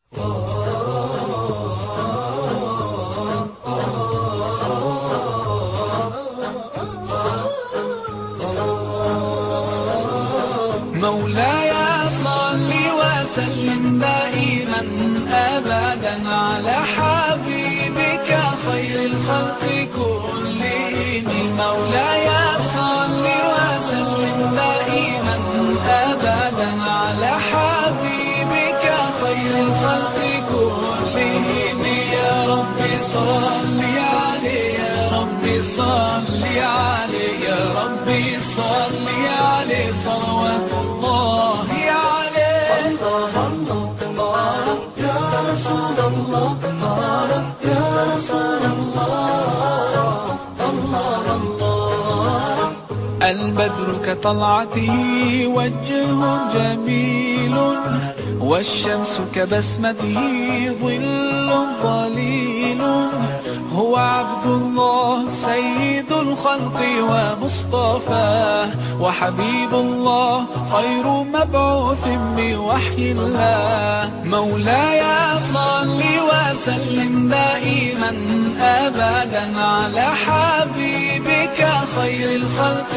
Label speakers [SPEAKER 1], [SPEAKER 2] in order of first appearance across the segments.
[SPEAKER 1] مولاي صل وسلم دائما أبدا على حبيبك خير الخلق كلهم. مولاي صل وسلم دائما أبدا على حبيبك خير الخلق كلهم. يا رب صل عليه، يا رب صل عليه، يا رب صل عليه صلوات الله عليه.
[SPEAKER 2] الله الله الله يا رسول الله، يا رسول الله، الله الله.
[SPEAKER 1] البدر كطلعته وجه جميل، والشمس كبسمته ظل ظليل. هو عبد الله سيد الخلق ومصطفاه، وحبيب الله خير مبعوث بوحي الله. مولاي صل وسلم دائما أبدا على حبيبك خير الخلق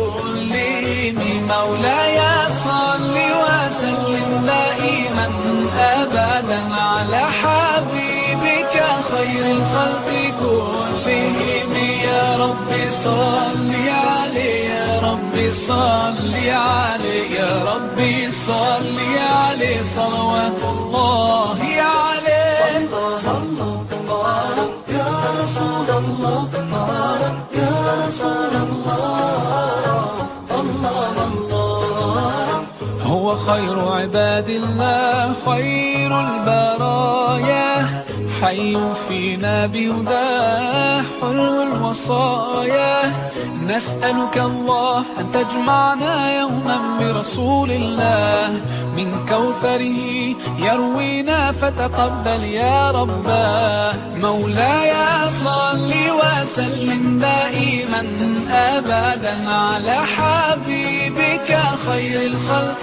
[SPEAKER 1] كلهم. مولاي صل وسلم دائما أبدا على حبيبك خير الخلق كلهم. يا رب صل عليه، يا رب صل عليه، يا رب صل عليه صلوات الله عليه.
[SPEAKER 2] الله الله الله يا رسول الله، يا رسول الله، الله الله.
[SPEAKER 1] هو خير عباد الله خير البرايا، حي فينا بهداه حلو الوصايا. نسألك الله أن تجمعنا يوما برسول الله، من كوثره يروينا فتقبل يا رباه. مولاي صل وسلم دائما أبدا على حبيبك خير الخلق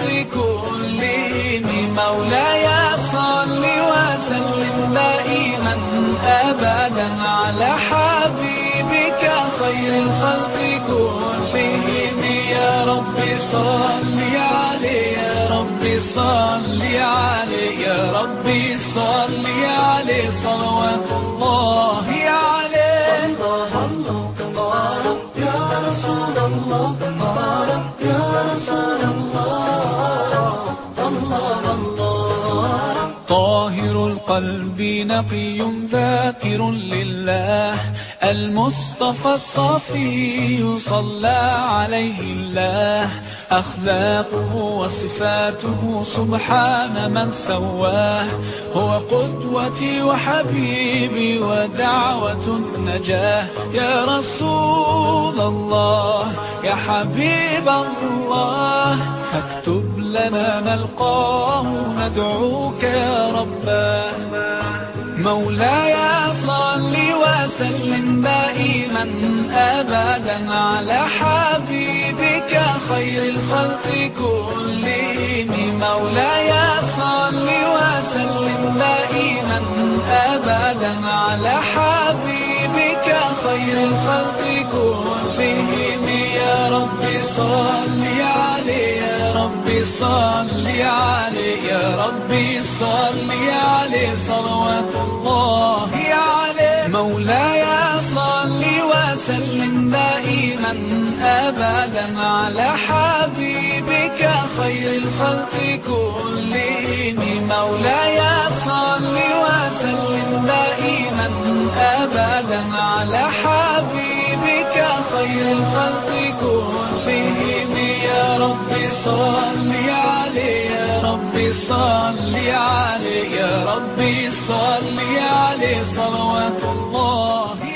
[SPEAKER 1] كلهم. مولاي صل وسلم دائما أبدا على حبيبك خير الخلق كلهم. يا رب صل عليه، يا رب صل عليه، يا رب صل عليه صلوات الله عليه.
[SPEAKER 2] الله الله الله يا رسول الله، يا رسول الله، الله الله.
[SPEAKER 1] طاهر القلب نقي ذاكر لله، المصطفى الصفي صلى عليه الله. أخلاقه وصفاته سبحان من سواه، هو قدوتي وحبيبي ودعوة النجاة. يا رسول الله يا حبيب الله، فاكتب لنا نلقاه ندعوك يا رباه. مولاي صل وسلم دائما أبدا على حبيبك خير الخلق كلهم. مولاي صل وسلم دائما أبدا على حبيبك خير الخلق كلهم. يا رب صل عليه، يا رب صل عليه، يا رب صل عليه صلوات الله عليه. مولاي صل وسلم دائما أبدا على حبيبك خير الخلق كلهم. مولاي صل وسلم دائما أبدا على حبيبك خير الخلق كلهم. يا رب صل عليه، يا رب صل عليه، يا رب صل عليه صلوات الله